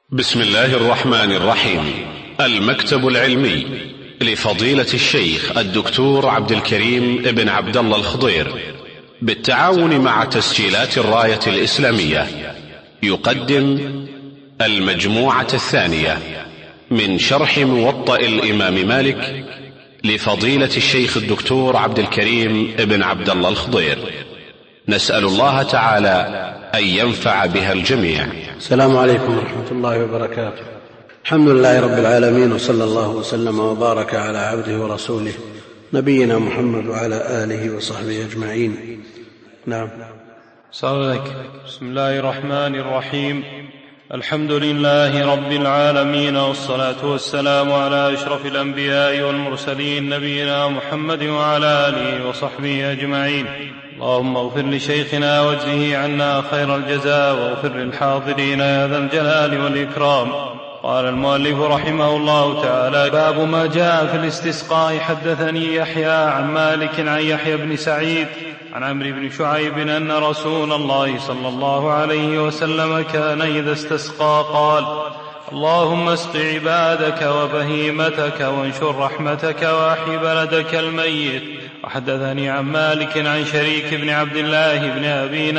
بسم الله الرحمن الرحيم. المكتب العلمي لفضيلة الشيخ الدكتور عبد الكريم ابن عبد الله الخضير بالتعاون مع تسجيلات الراية الإسلامية يقدم المجموعة الثانية من شرح موطأ الإمام مالك لفضيلة الشيخ الدكتور عبد الكريم ابن عبد الله الخضير. نسأل الله تعالى أن ينفع بها الجميع. السلام عليكم ورحمة الله وبركاته. الحمد لله رب العالمين، وصلى الله وسلم وبارك على عبده ورسوله نبينا محمد وعلى آله وصحبه أجمعين. نعم. بسم الله الرحمن الرحيم. الحمد لله رب العالمين، والصلاة والسلام على أشرف الأنبياء والمرسلين نبينا محمد وعلى آله وصحبه أجمعين. اللهم اغفر لشيخنا واجزه عنا خير الجزاء، واغفر للحاضرين يا ذا الجلال والإكرام. قال المؤلف رحمه الله تعالى: باب ما جاء في الاستسقاء. حدثني يحيى عن مالك عن يحيى بن سعيد عن عمرو بن شعيب أن رسول الله صلى الله عليه وسلم كان إذا استسقى قال: اللهم اسق عبادك وبهيمتك وانشر رحمتك واحي بلدك الميت. وحدثني عن مالك عن شريك بن عبد الله بن أبي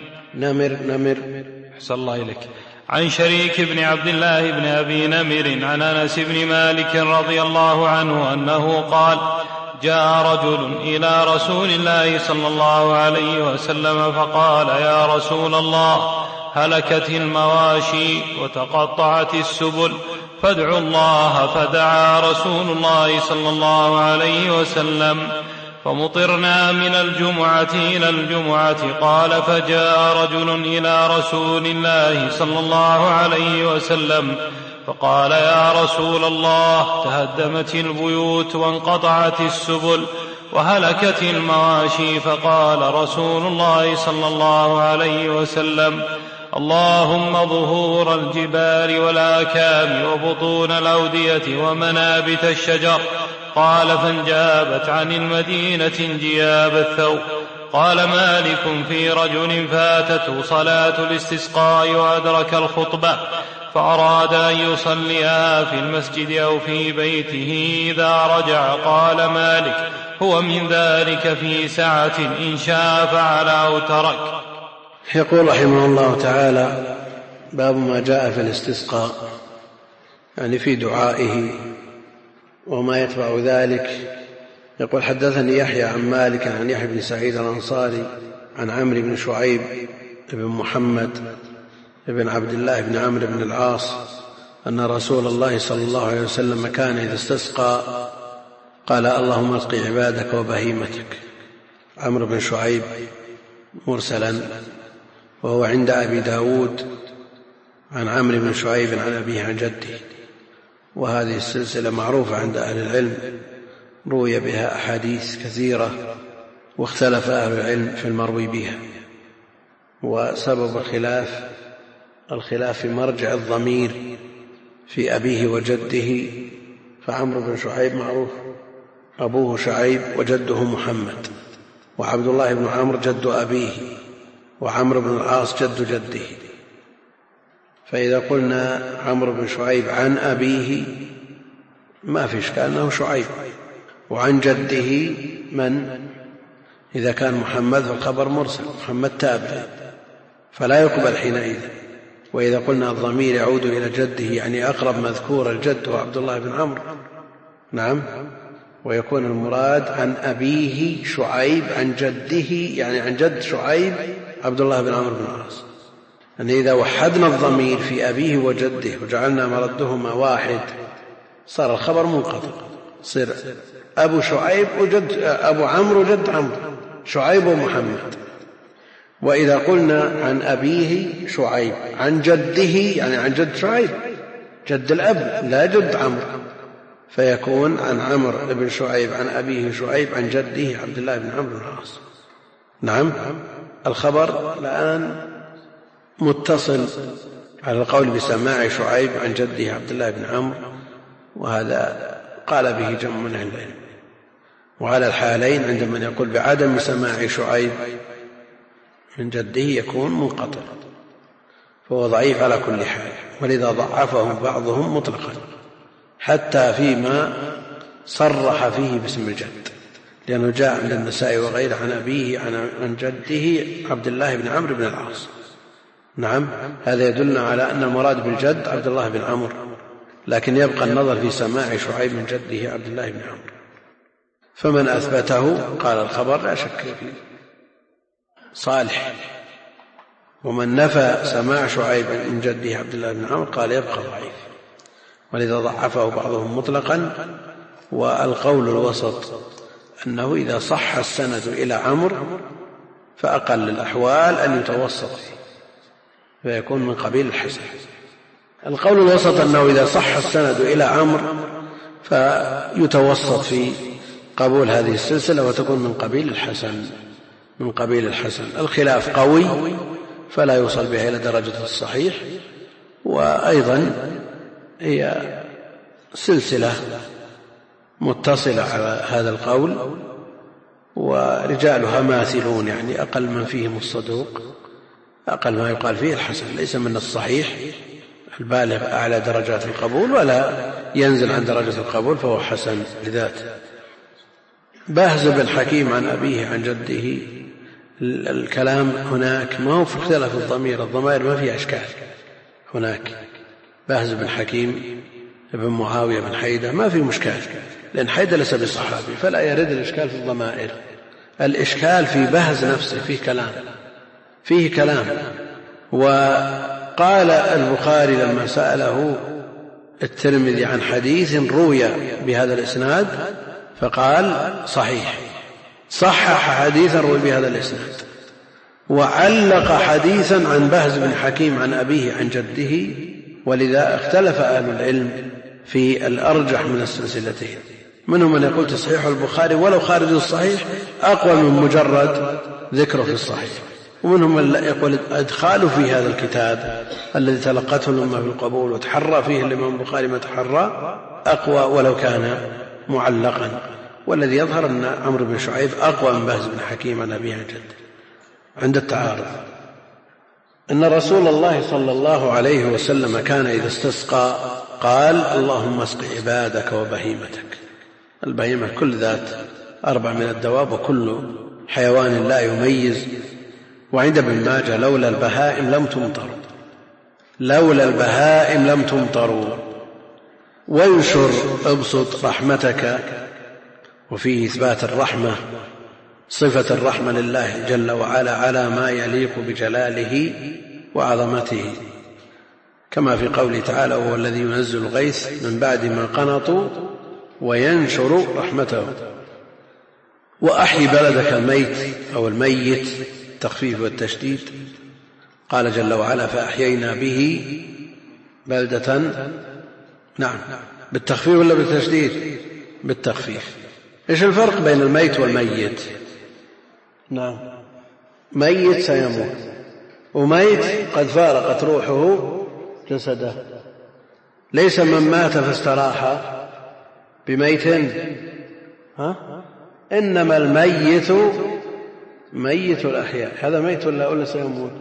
عن شريك بن عبد الله بن أبي نمر عن أنس بن مالك رضي الله عنه أنه قال: جاء رجل إلى رسول الله صلى الله عليه وسلم فقال: يا رسول الله، هلكت المواشي وتقطعت السبل فادعوا الله. فدعا رسول الله صلى الله عليه وسلم فمطرنا من الجمعة إلى الجمعة. قال: فجاء رجل إلى رسول الله صلى الله عليه وسلم فقال: يا رسول الله، تهدمت البيوت وانقطعت السبل وهلكت المواشي. فقال رسول الله صلى الله عليه وسلم: اللهم ظهور الجبال والآكام وبطون الأودية ومنابت الشجر. قال: فانجابت عن المدينة انجياب الثوب. قال مالك: في رجل فاتته صلاة الاستسقاء وأدرك الخطبة فأراد أن يصليها في المسجد أو في بيته إذا رجع. قال مالك: هو من ذلك في سعة، إن شاء فعل أو ترك. يقول رحمه الله تعالى: باب ما جاء في الاستسقاء، يعني في دعائه وما يتبع ذلك. يقول: حدثني يحيى عن مالك عن يحيى بن سعيد الأنصاري عن عمرو بن شعيب بن محمد بن عبد الله بن عمرو بن العاص أن رسول الله صلى الله عليه وسلم كان إذا استسقى قال: اللهم اسق عبادك وبهيمتك. عمرو بن شعيب مرسلا، وهو عند أبي داود عن عمرو بن شعيب عن أبيه عن جده، وهذه السلسلة معروفة عند أهل العلم، روي بها أحاديث كثيرة، واختلف أهل العلم في المروي بها. وسبب الخلاف في مرجع الضمير في أبيه وجده. فعمرو بن شعيب معروف أبوه شعيب وجده محمد، وعبد الله بن عمرو جد أبيه، وعمرو بن العاص جد جده. فإذا قلنا عمرو بن شعيب عن أبيه ما في إشكال أنه شعيب، وعن جده من؟ إذا كان محمد فالخبر مرسل، محمد تابع فلا يقبل حينئذ. وإذا قلنا الضمير يعود إلى جده يعني أقرب مذكور الجد هو عبد الله بن عمرو، نعم، ويكون المراد عن أبيه شعيب عن جده، يعني عن جد شعيب عبد الله بن عمرو بن العاص. يعني إذا وحدنا الضمير في أبيه وجده وجعلنا مردهما واحد صار الخبر منقطع، صير أبو شعيب وجد أبو عمرو وجد عمرو، شعيب ومحمد. وإذا قلنا عن أبيه شعيب عن جده يعني عن جد شعيب، جد الأب لا جد عمرو، فيكون عن عمرو بن شعيب عن أبيه شعيب عن جده عبد الله بن عمرو بن العاص. نعم، الخبر الآن متصل على القول بسماع شعيب عن جده عبد الله بن عمرو، وهذا قال به جمع من أهل العلم. وعلى الحالين عند من يقول بعدم سماع شعيب من جده يكون منقطع. فهو ضعيف على كل حال، ولذا ضعفه بعضهم مطلقا حتى فيما صرح فيه باسم الجد، لأنه جاء عند النسائي وغيره عن أبيه عن جده عبد الله بن عمرو بن العاص. نعم، هذا يدلنا على أن المراد بالجد عبد الله بن عمرو، لكن يبقى النظر في سماع شعيب من جده عبد الله بن عمرو. فمن أثبته قال الخبر لا شك فيه صالح، ومن نفى سماع شعيب من جده عبد الله بن عمرو قال يبقى ضعيف، ولذا ضعفه بعضهم مطلقا. والقول الوسط أنه إذا صح السند إلى عمرو فأقل الأحوال أن يتوسط فيه فيكون من قبيل الحسن. القول الوسط أنه إذا صح السند إلى عمرو فيتوسط في قبول هذه السلسلة وتكون من قبيل الحسن. الخلاف قوي فلا يوصل بها إلى درجة الصحيح، وأيضا هي سلسلة متصلة على هذا القول، ورجالها ماثلون، يعني أقل من فيهم الصدوق، أقل ما يقال فيه الحسن، ليس من الصحيح البالغ أعلى درجات القبول ولا ينزل عن درجة القبول، فهو حسن لذاته. باهز بن حكيم عن أبيه عن جده، الكلام هناك ما هو في اختلاف الضمائر ما فيها إشكال. هناك باهز بن حكيم ابن معاوية بن حيدة ما في مشكال، لأن حيدة ليس بصحابي فلا يرد الإشكال في الضمائر. الإشكال في بهز نفسه، فيه كلام. وقال البخاري لما سأله الترمذي عن حديث روي بهذا الإسناد فقال صحيح، صحح حديثا روي بهذا الإسناد، وعلق حديثا عن بهز بن حكيم عن أبيه عن جده. ولذا اختلف أهل العلم في الأرجح من السلسلتين، منهم من يقول تصحيح البخاري ولو خارج الصحيح أقوى من مجرد ذكره في الصحيح، ومنهم من يقول أدخاله في هذا الكتاب الذي تلقته الأمة بالقبول وتحرى فيه الإمام البخاري ما تحرى أقوى ولو كان معلقا. والذي يظهر أن عمرو بن شعيب أقوى من بهز بن حكيم عن أبيه عن جده عند التعارض. أن رسول الله صلى الله عليه وسلم كان إذا استسقى قال اللهم اسق عبادك وبهيمتك. البهيمة كل ذات 4 من الدواب وكل حيوان لا يميز. وعند ابن ماجه لولا البهائم لم تمطروا. وانشر ابسط رحمتك، وفيه إثبات الرحمة، صفة الرحمة لله جل وعلا على ما يليق بجلاله وعظمته، كما في قوله تعالى وهو الذي ينزل الغيث من بعد ما قنطوا وينشر رحمته. وأحي بلدك الميت أو الميت، التخفيف والتشديد. قال جل وعلا فأحيينا به بلدة، نعم بالتخفيف ولا بالتشديد؟ بالتخفيف. إيش الفرق بين الميت والميت؟ نعم، ميت سيموت، وميت قد فارقت روحه جسده. ليس من مات فاستراح بميت، إنما الميت ميت الأحياء. هذا ميت ولا سيموت؟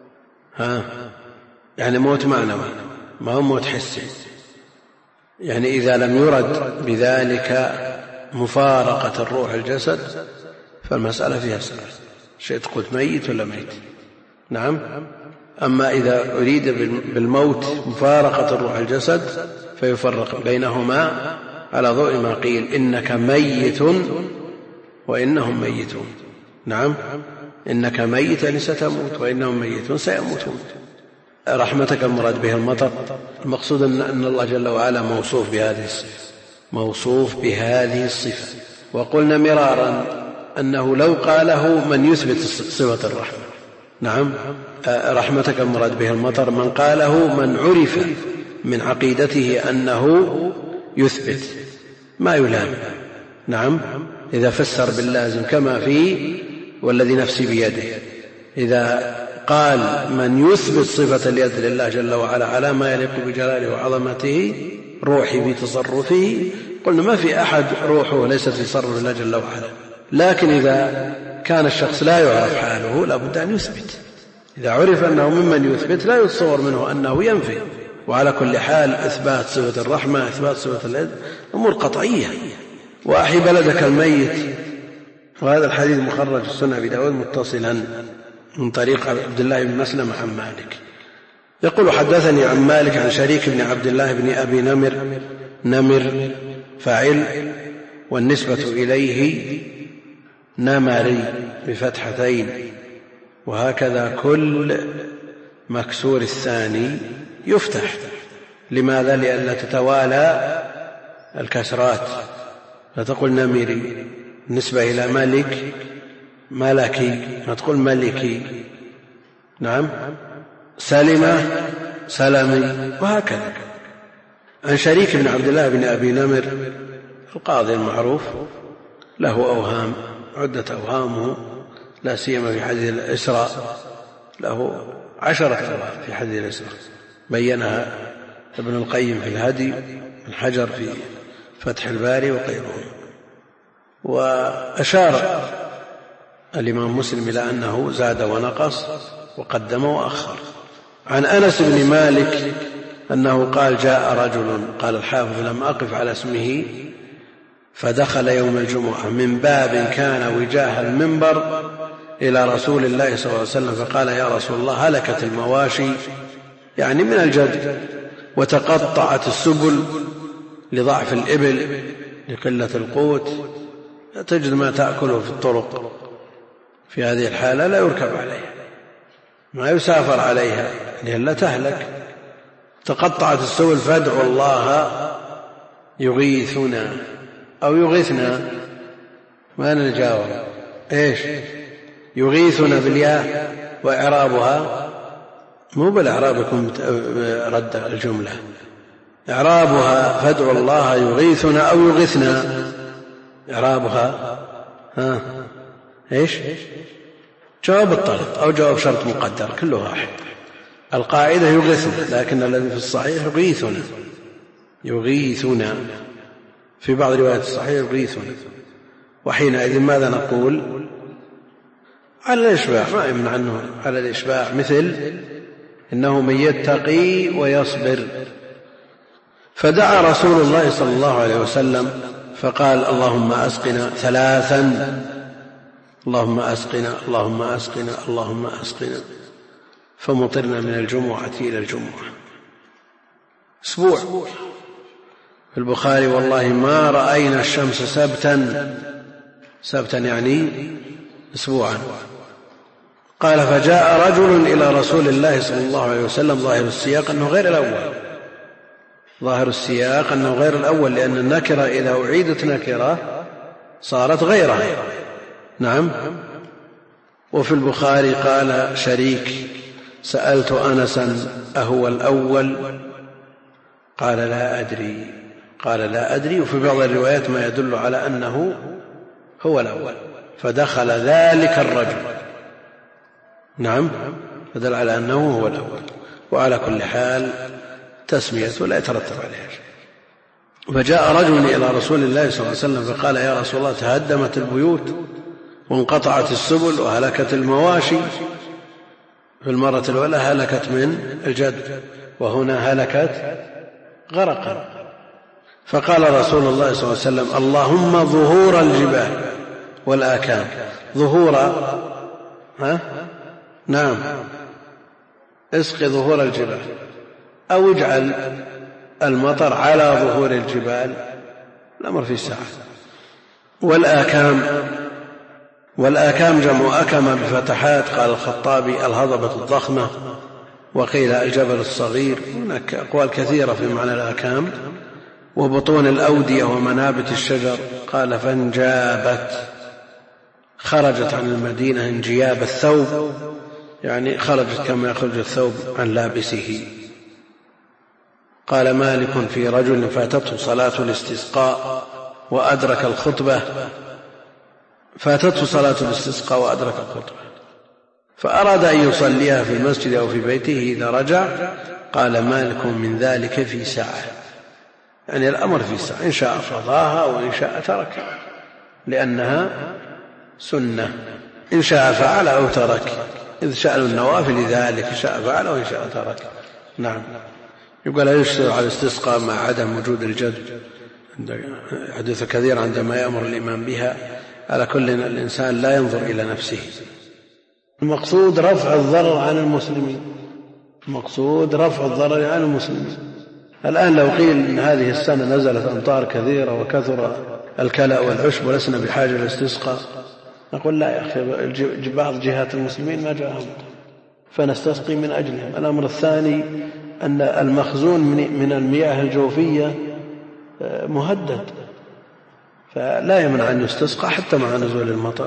يعني موت معنوي ما هو موت حسي. يعني إذا لم يرد بذلك مفارقة الروح الجسد فالمسألة فيها سؤال، شيء تقول ميت ولا ميت؟ نعم. أما إذا أريد بالموت مفارقة الروح الجسد فيفرق بينهما على ضوء ما قيل إنك ميت وإنهم ميتون. نعم، إنك ميت يعني ستموت، وإنهم ميتون سيموتون. رحمتك المراد به المطر. المقصود أن الله جل وعلا موصوف بهذه الصفة. وقلنا مرارا أنه لو قاله من يثبت صفة الرحمة. نعم، رحمتك المراد به المطر، من قاله من عرف من عقيدته أنه يثبت ما يلام. نعم، إذا فسر باللازم كما في والذي نفسي بيده، إذا قال من يثبت صفة اليد لله جل وعلا على ما يليق بجلاله وعظمته، روحي في تصرفه، قلنا ما في أحد روحه ليست في تصرف الله جل وعلا. لكن إذا كان الشخص لا يعرف حاله لا بد أن يثبت، إذا عرف أنه ممن يثبت لا يتصور منه أنه ينفي. وعلى كل حال إثبات صفة الرحمة، إثبات صفة اليد، أمور قطعية. وأحي بلدك الميت. وهذا الحديث مخرج في السنة أبي داود متصلا من طريق عبد الله بن مسلم عن مالك. يقول حدثني عن مالك عن شريك بن عبد الله بن أبي نمر فاعل، والنسبة إليه نمري بفتحتين، وهكذا كل مكسور الثاني يفتح. لماذا؟ لئلا تتوالى الكسرات، لا تقول نمري بالنسبة إلى ملك ملكي، ما تقول ملكي. نعم، سلمة سلمي، وهكذا. عن شريك بن عبد الله بن أبي نمر القاضي المعروف، له أوهام عدة أوهامه، لا سيما في حديث الإسراء، له 10 أوهام في حديث الإسراء بينها ابن القيم في الهدي، ابن حجر في فتح الباري وغيرهم. وأشار الإمام مسلم إلى أنه زاد ونقص وقدم وأخر. عن أنس بن مالك أنه قال جاء رجل، قال الحافظ لم أقف على اسمه، فدخل يوم الجمعة من باب كان وجاه المنبر إلى رسول الله صلى الله عليه وسلم، فقال يا رسول الله هلكت المواشي، يعني من الجد، وتقطعت السبل لضعف الإبل لقلة القوت، لا تجد ما تأكله في الطرق. في هذه الحالة لا يركب عليها، ما يسافر عليها لأن لا تهلك. تقطعت السبل فادعوا الله يغيثنا أو يغيثنا، ما نجاوب إيش يغيثنا بالياء، وإعرابها مو بالإعراب يكون رد الجملة، إعرابها فادعوا الله يغيثنا أو يغيثنا، إعرابها إيش جواب الطلب أو جواب شرط مقدر، كله واحد. القاعدة يغيثنا، لكن الذي في الصحيح يغيثنا، في بعض روايات الصحيح يغيثنا. وحينئذ ماذا نقول؟ على الإشباع، ما يمنع عنه على الإشباع، مثل إنه من يتقي ويصبر. فدعا رسول الله صلى الله عليه وسلم فقال اللهم أسقنا 3، اللهم أسقنا اللهم أسقنا اللهم أسقنا، فمطرنا من الجمعة إلى الجمعة. أسبوع. في البخاري والله ما رأينا الشمس سبتا يعني أسبوعا. قال فجاء رجل إلى رسول الله صلى الله عليه وسلم، ظاهر السياق أنه غير الأول، ظاهر السياق أنه غير الأول، لأن النكرة إذا أعيدت نكرة صارت غيرها. نعم. وفي البخاري قال شريك سألت أنسا أهو الأول؟ قال لا أدري. وفي بعض الروايات ما يدل على أنه هو الأول، فدخل ذلك الرجل. نعم، فدل على أنه هو الأول. وعلى كل حال تسمية ولا يترتب عليها شيء. فجاء رجل إلى رسول الله صلى الله عليه وسلم فقال يا رسول الله تهدمت البيوت وانقطعت السبل وهلكت المواشي. في المرة الأولى هلكت من الجد، وهنا هلكت غرقا. فقال رسول الله صلى الله عليه وسلم اللهم ظهور الجبال والآكام. ظهور نعم، اسق ظهور الجبال، أو اجعل المطر على ظهور الجبال، الأمر في الساعة. والآكام جمع أكمة بفتحات، قال الخطابي الهضبة الضخمة، وقيل الجبل الصغير. هناك أقوال كثيرة في معنى الآكام. وبطون الأودية ومنابت الشجر، قال فانجابت، خرجت عن المدينة انجياب الثوب، يعني خرجت كما يخرج الثوب عن لابسه. قال مالك في رجل فاتته صلاة الاستسقاء وأدرك الخطبة، فاتته صلاة الاستسقاء وأدرك الخطبة، فأراد أن يصليها في المسجد أو في بيته إذا رجع. قال مالك من ذلك في ساعة، يعني الأمر في ساعة، إن شاء قضاها وإن شاء تركها، لأنها سنة، إن شاء فعل أو ترك. إذ شأن النوافل ذلك، شاء فعل وإن شاء ترك. نعم. يقول يشترط على الاستسقاء مع عدم وجود الجد، حديث كثير عندما يأمر الإمام بها. على كل الإنسان لا ينظر إلى نفسه، المقصود رفع الضرر عن المسلمين، المقصود رفع الضرر عن المسلمين. الآن لو قيل إن هذه السنة نزلت أمطار كثيرة وكثر الكلأ والعشب ولسنا بحاجة للاستسقاء، نقول لا يا أخي، بعض جهات المسلمين ما جاءهم فنستسقي من أجلهم. الأمر الثاني أن المخزون من المياه الجوفية مهدد، فلا يمنع أن يستسقى حتى مع نزول المطر.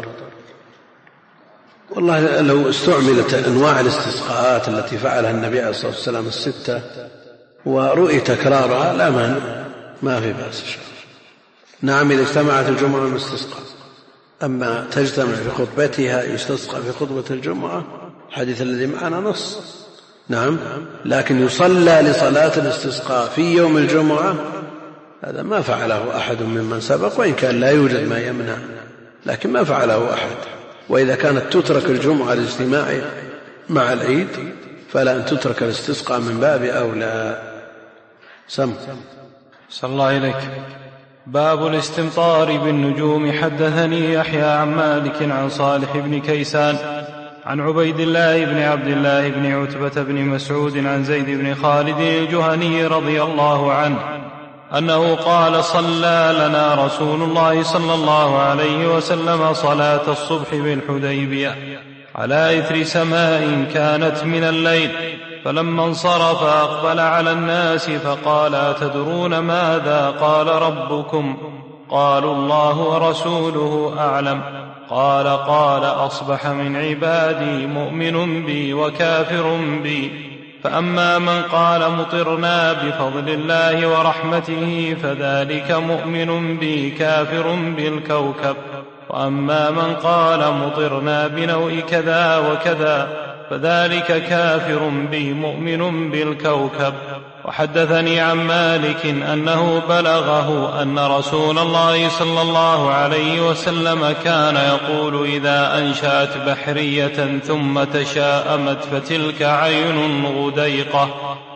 والله لو استعملت أنواع الاستسقاءات التي فعلها النبي عليه الصلاة والسلام 6 ورؤي تكرارها لا مانع، ما في بأس. نعم إذا اجتمعت الجمعة من استسقاء، أما تجتمع في خطبتها يستسقى في خطبة الجمعة، الحديث الذي معنا نص. نعم، لكن يصلى لصلاة الاستسقاء في يوم الجمعة هذا ما فعله أحد ممن سبق، وإن كان لا يوجد ما يمنع، لكن ما فعله أحد. وإذا كانت تترك الجمعة للاجتماع مع العيد فلا أن تترك الاستسقاء من باب أولى. صلى الله إليك. باب الاستمطار بالنجوم. حدثني يحيى عن مالك عن صالح بن كيسان عن عبيد الله بن عبد الله بن عتبة بن مسعود عن زيد بن خالد الجهني رضي الله عنه أنه قال: صلى لنا رسول الله صلى الله عليه وسلم صلاة الصبح بالحديبية على إثر سماء كانت من الليل، فلما انصرف أقبل على الناس فقال: أتدرون ماذا قال ربكم؟ قالوا: الله ورسوله أعلم. قال: أصبح من عبادي مؤمن بي وكافر بي، فأما من قال مطرنا بفضل الله ورحمته فذلك مؤمن بي كافر بالكوكب، وأما من قال مطرنا بنوء كذا وكذا فذلك كافر بي مؤمن بالكوكب. وحدثني عن مالك أنه بلغه أن رسول الله صلى الله عليه وسلم كان يقول: إذا أنشأت بحرية ثم تشاءمت فتلك عين غديقة.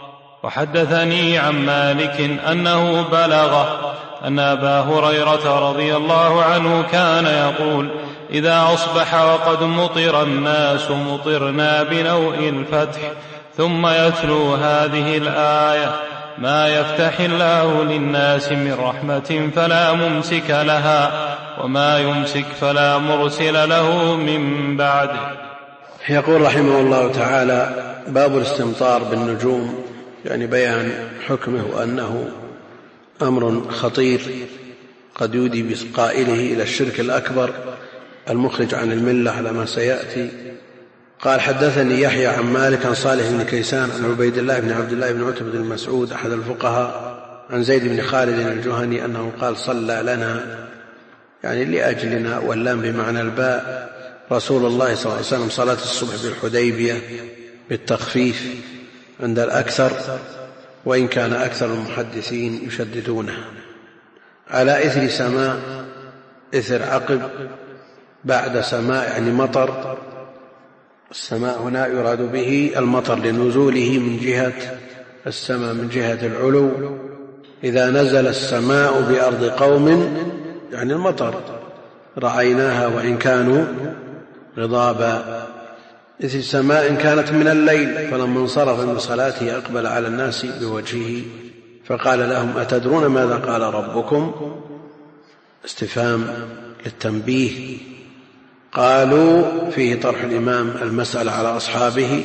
وحدثني عن مالك أنه بلغه أن أبا هريرة رضي الله عنه كان يقول: إذا أصبح وقد مطر الناس مطرنا بنوء الفتح، ثم يتلو هذه الآية: ما يفتح الله للناس من رحمة فلا ممسك لها، وما يمسك فلا مرسل له من بعده. يقول رحمه الله تعالى: باب الاستمطار بالنجوم، يعني بيان حكمه وأنه أمر خطير قد يودي بقائله إلى الشرك الأكبر المخرج عن الملة على ما سيأتي. قال: حدثني يحيى عن مالك عن صالح بن كيسان عن عبيد الله بن عبد الله بن عتبة بن مسعود أحد الفقهاء عن زيد بن خالد الجهني أنه قال: صلى لنا، يعني لأجلنا، واللام بمعنى الباء، رسول الله صلى الله عليه وسلم صلاة الصبح بالحديبية بالتخفيف عند الأكثر، وإن كان أكثر المحدثين يشددونها، على إثر سماء، إثر عقب بعد سماء يعني مطر. السماء هنا يراد به المطر لنزوله من جهة السماء من جهة العلو. إذا نزل السماء بأرض قوم يعني المطر رأيناها وإن كانوا غضابا. إذ السماء كانت من الليل، فلما انصرف من صلاته أقبل على الناس بوجهه فقال لهم: أتدرون ماذا قال ربكم؟ استفهام للتنبيه. قالوا: فيه طرح الإمام المسألة على أصحابه،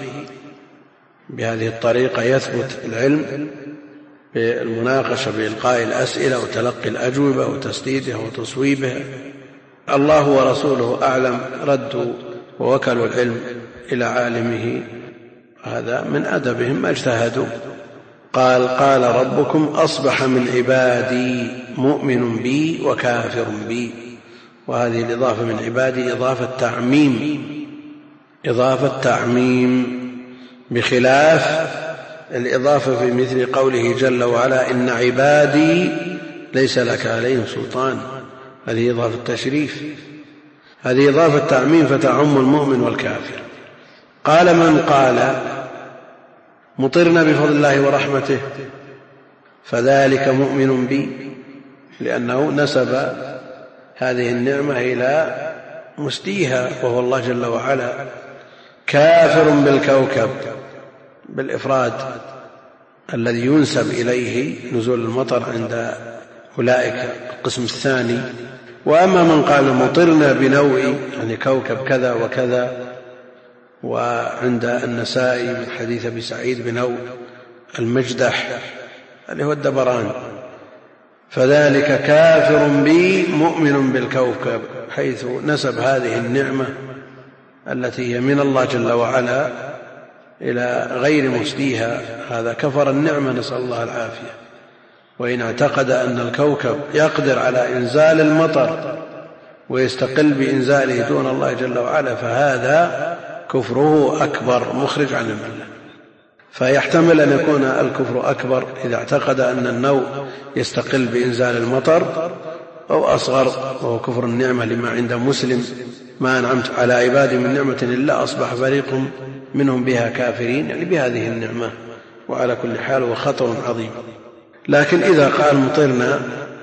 بهذه الطريقة يثبت العلم بالمناقشة بإلقاء الأسئلة وتلقي الأجوبة وتسديدها وتصويبها. الله ورسوله أعلم، ردوا ووكلوا العلم إلى عالمه، هذا من أدبهم ما اجتهدوا. قال ربكم: أصبح من عبادي مؤمن بي وكافر بي. وهذه الإضافة من عبادي إضافة تعميم بخلاف الإضافة في مثل قوله جل وعلا: إن عبادي ليس لك عليهم سلطان. هذه إضافة تشريف، هذه إضافة تعميم فتعم المؤمن والكافر. قال من قال مطرنا بفضل الله ورحمته فذلك مؤمن بي، لأنه نسب هذه النعمة إلى مسديها وهو الله جل وعلا. كافر بالكوكب بالإفراد الذي ينسب إليه نزول المطر عند أولئك القسم الثاني. وأما من قال مطرنا بنوء يعني كوكب كذا وكذا، وعند النسائي من حديث أبي سعيد بنوء المجدح اللي هو الدبران، فذلك كافر بي مؤمن بالكوكب، حيث نسب هذه النعمة التي هي من الله جل وعلا إلى غير مسديها، هذا كفر النعمة نسأل الله العافية. وإن اعتقد أن الكوكب يقدر على إنزال المطر ويستقل بإنزاله دون الله جل وعلا فهذا كفره أكبر مخرج عن الملة. فيحتمل أن يكون الكفر أكبر إذا اعتقد أن النوء يستقل بإنزال المطر، أو أصغر وهو كفر النعمة لما عند مسلم: ما أنعمت على عبادي من نعمة إلا أصبح فريق منهم بها كافرين، يعني بهذه النعمة. وعلى كل حال هو خطر عظيم. لكن إذا قال مطرنا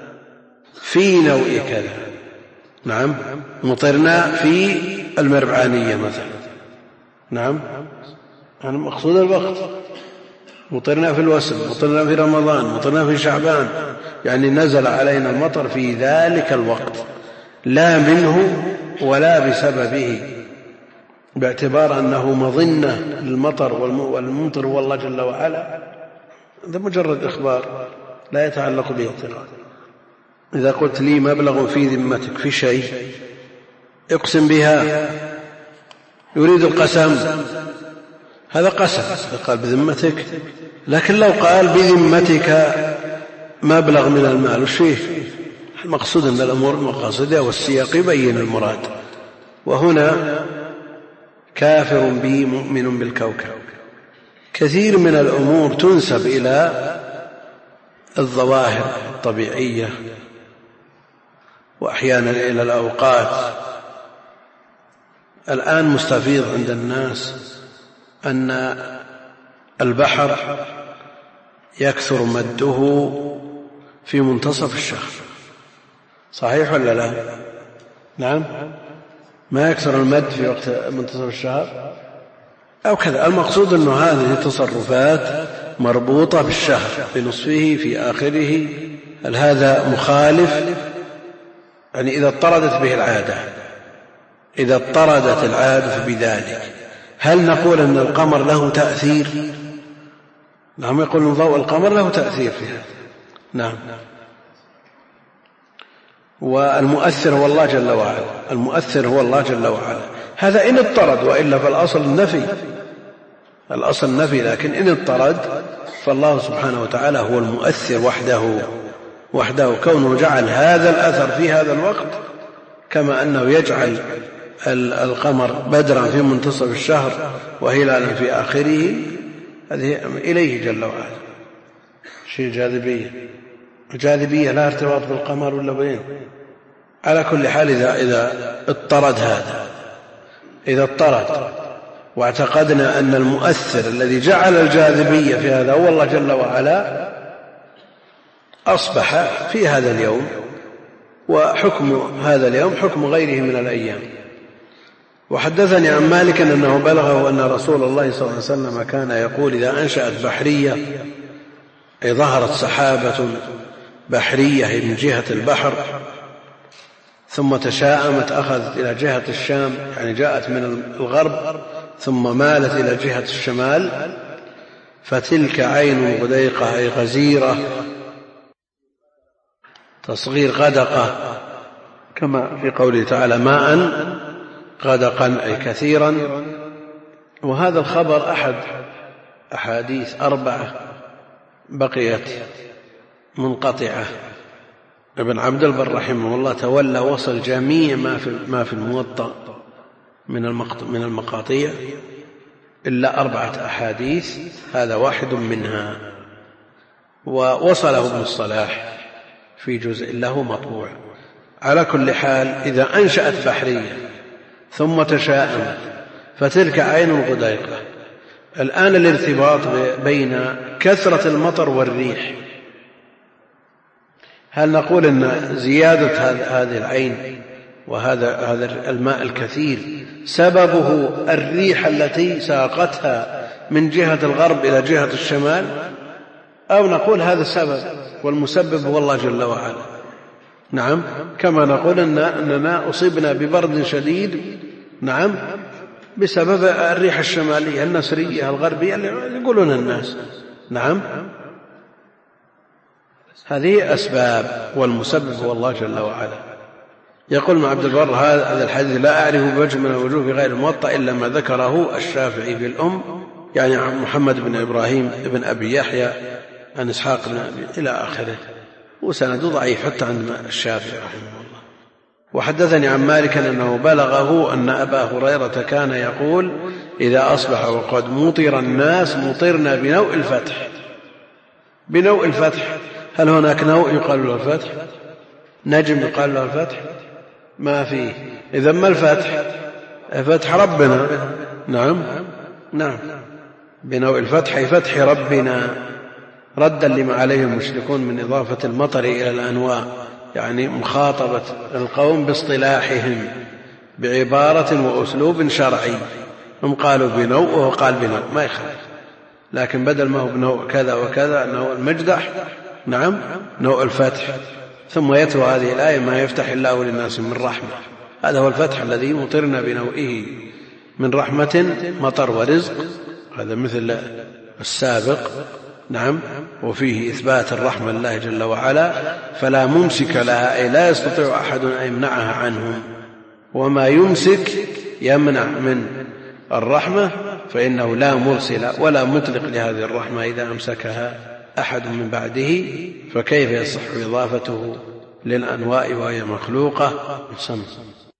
في نوء كذا، نعم، مطرنا في المربعانية مثلا، نعم، يعني مقصود الوقت، مطرنا في الوسم، مطرنا في رمضان، مطرنا في شعبان، يعني نزل علينا المطر في ذلك الوقت لا منه ولا بسببه، باعتبار أنه مظنة للمطر والممطر هو الله جل وعلا. هذا مجرد إخبار لا يتعلق به اعتقاد. إذا قلت لي مبلغ في ذمتك في شيء اقسم بها، يريد القسم، هذا قسم، قال بذمتك. لكن لو قال بذمتك مبلغ من المال وش فيه؟ المقصود أن الأمور المقاصدة والسياق يبين المراد. وهنا كافر بي مؤمن بالكوكب. كثير من الأمور تنسب إلى الظواهر الطبيعية، وأحيانا إلى الأوقات. الآن مستفيض عند الناس أن البحر يكثر مده في منتصف الشهر، صحيح ولا لا؟ نعم، ما يكثر المد في وقت منتصف الشهر أو كذا. المقصود أن هذه تصرفات مربوطة بالشهر، في نصفه في آخره. هل هذا مخالف؟ يعني إذا اضطردت به العادة، إذا اضطردت العادة بذلك، هل نقول أن القمر له تأثير؟ نعم، يقولون ضوء القمر له تأثير في هذا. نعم، والمؤثر هو الله جل وعلا، المؤثر هو الله جل وعلا. هذا إن اضطرد، وإلا فالأصل النفي، الأصل النفي. لكن إن اضطرد فالله سبحانه وتعالى هو المؤثر وحده. كونه جعل هذا الأثر في هذا الوقت، كما أنه يجعل القمر بدرا في منتصف الشهر وهلالا في آخره، هذه إليه جل وعلا. شيء جاذبية لا ارتباط بالقمر ولا بين. على كل حال إذا اضطرد هذا، إذا اضطرد واعتقدنا أن المؤثر الذي جعل الجاذبية في هذا هو الله جل وعلا، أصبح في هذا اليوم وحكم هذا اليوم حكم غيره من الأيام. وحدثني عن مالك أنه بلغه أن رسول الله صلى الله عليه وسلم كان يقول: إذا أنشأت بحرية، أي ظهرت سحابة بحرية من جهة البحر ثم تشاءمت أخذت إلى جهة الشام، يعني جاءت من الغرب ثم مالت إلى جهة الشمال، فتلك عين غديقة أي غزيرة، تصغير غدقة، كما في قوله تعالى: ماء غدقا أي كثيرا. وهذا الخبر أحد أحاديث 4 بقيت منقطعة. ابن عبد البر رحمه الله تولى وصل جميع ما في الموطأ من المقاطيع إلا 4 أحاديث، هذا واحد منها. ووصله ابن الصلاح في جزء له مطبوع. على كل حال، إذا أنشأت بحرية ثم تشاءمت فتلك عين غديقة. الآن الارتباط بين كثرة المطر والريح، هل نقول أن زيادة هذه العين وهذا الماء الكثير سببه الريح التي ساقتها من جهة الغرب إلى جهة الشمال، أو نقول هذا السبب والمسبب هو الله جل وعلا؟ نعم، كما نقول أننا أصبنا ببرد شديد، نعم، بسبب الريح الشمالية النسرية الغربية اللي يقولون الناس، نعم، هذه أسباب والمسبب هو الله جل وعلا. يقول ابن عبد البر هذا الحديث لا أعرف بوجه من الوجوه في غير الموطأ إلا ما ذكره الشافعي في الأم، يعني محمد بن إبراهيم بن أبي يحيى عن إسحاق بن أبي إلى آخره، وسنده ضعيف حتى عند الشافعي رحمه الله. وحدثني عن مالك أنه بلغه أن أبا هريرة كان يقول إذا أصبح وقد مطر الناس مطرنا بنوء الفتح. بنوء الفتح، هل هناك نوء يقال له الفتح؟ نجم يقال له الفتح؟ ما فيه. إذا ما الفتح؟ فتح ربنا. نعم نعم، بنوء الفتح فتح ربنا، ردا لما عليه المشركون من إضافة المطر إلى الأنواء، يعني مخاطبة القوم باصطلاحهم بعبارة وأسلوب شرعي. هم قالوا بنوء وهو قال بنوء، ما يخالف، لكن بدل ما هو بنوء كذا وكذا نوء المجدح، نعم، نوء الفتح. ثم يتلو هذه الآية ما يفتح الله للناس من رحمة، هذا هو الفتح الذي مطرنا بنوئه من رحمة مطر ورزق، هذا مثل السابق، نعم، وفيه إثبات الرحمة لله جل وعلا، فلا ممسك لها، أي لا يستطيع أحد أن يمنعها عنه، وما يمسك يمنع من الرحمة فإنه لا مرسل ولا مطلق لهذه الرحمة إذا أمسكها أحد من بعده، فكيف يصح إضافته للأنواء وهي مخلوقة؟